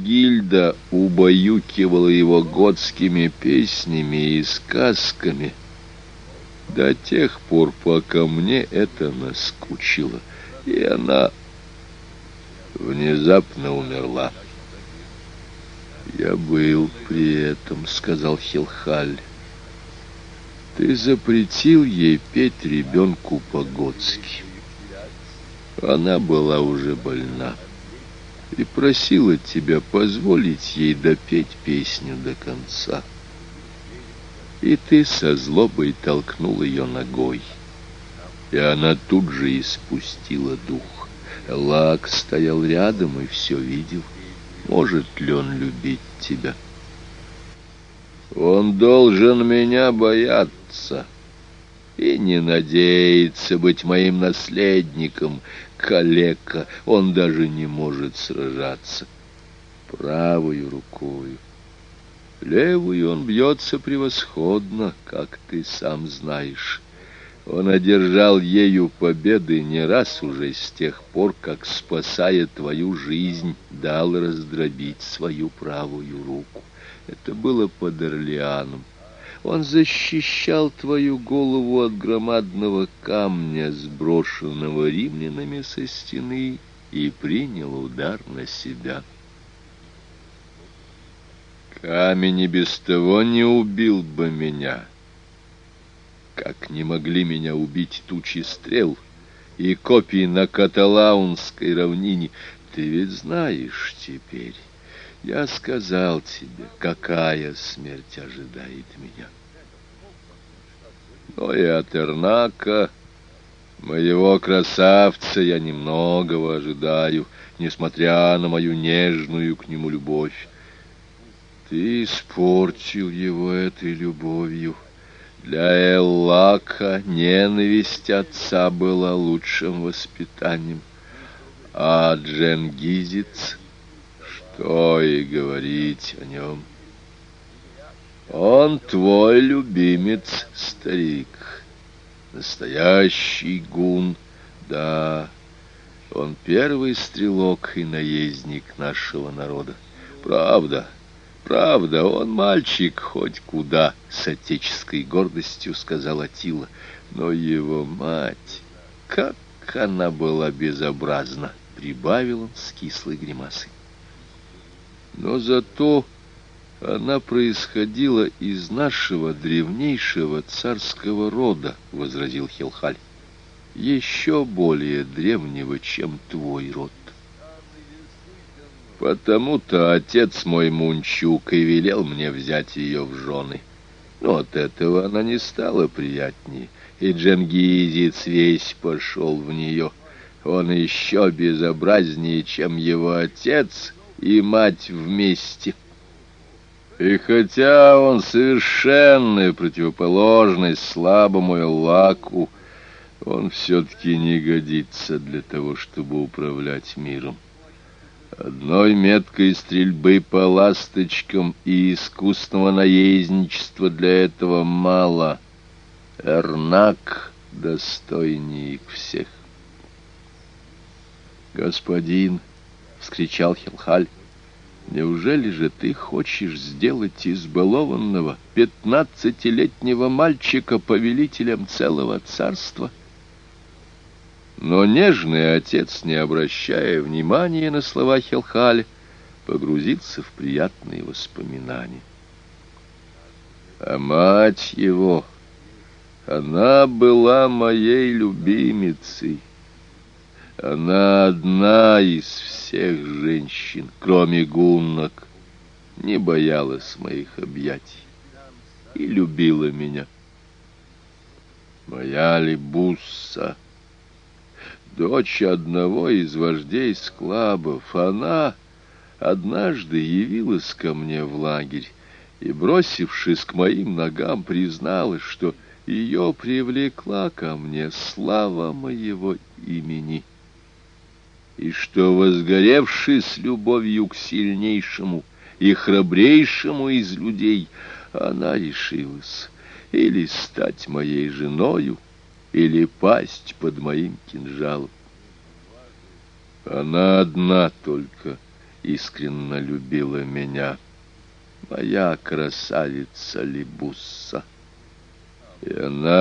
Гильда убаюкивала его готскими песнями и сказками до тех пор, пока мне это наскучило, и она внезапно умерла. «Я был при этом», — сказал Хилхаль. «Ты запретил ей петь ребенку по-готски. Она была уже больна и просила тебя позволить ей допеть песню до конца. И ты со злобой толкнул ее ногой, и она тут же испустила дух. Лак стоял рядом и все видел. Может ли он любить тебя? Он должен меня бояться и не надеется быть моим наследником. Калека, он даже не может сражаться правою рукою. Левую он бьется превосходно, как ты сам знаешь. Он одержал ею победы не раз уже с тех пор, как, спасая твою жизнь, дал раздробить свою правую руку. Это было под Орлеаном. Он защищал твою голову от громадного камня, сброшенного римлянами со стены, и принял удар на себя. Камень и без того не убил бы меня, как не могли меня убить тучи стрел и копий на Каталаунской равнине. Ты ведь знаешь теперь, я сказал тебе, какая смерть ожидает меня. Но и от Эрнака, моего красавца, я немногого ожидаю, несмотря на мою нежную к нему любовь. Ты испортил его этой любовью. Для Эллака ненависть отца была лучшим воспитанием, а Дженгизец, что и говорить о нем. Он твой любимец, старик, настоящий гун, да, он первый стрелок и наездник нашего народа. Правда, правда, он мальчик хоть куда, с отеческой гордостью сказал Аттила, но его мать, как она была безобразна, прибавил он с кислой гримасой. Но зато она происходила из нашего древнейшего царского рода, возразил Хилхаль, еще более древнего, чем твой род. Потому-то отец мой Мунчук и велел мне взять ее в жены. Но от этого она не стала приятнее, и Дженгизец весь пошел в нее. Он еще безобразнее, чем его отец и мать вместе. И хотя он совершенная противоположность слабому Эллаку, он все-таки не годится для того, чтобы управлять миром. Одной меткой стрельбы по ласточкам и искусного наездничества для этого мало. Эрнак достойнее их всех. «Господин!» — вскричал Хилхаль. «Неужели же ты хочешь сделать избалованного 15-летнего мальчика повелителем целого царства?» Но нежный отец, не обращая внимания на слова Хилхаля, погрузился в приятные воспоминания. А мать его, она была моей любимицей. Она одна из всех женщин, кроме гуннок, не боялась моих объятий и любила меня. Моя Либусса, дочь одного из вождей склабов, она однажды явилась ко мне в лагерь и, бросившись к моим ногам, призналась, что ее привлекла ко мне слава моего имени, и что, возгоревшись любовью к сильнейшему и храбрейшему из людей, она решилась или стать моей женою, или пасть под моим кинжалом. Она одна только искренне любила меня, моя красавица Либусса. И она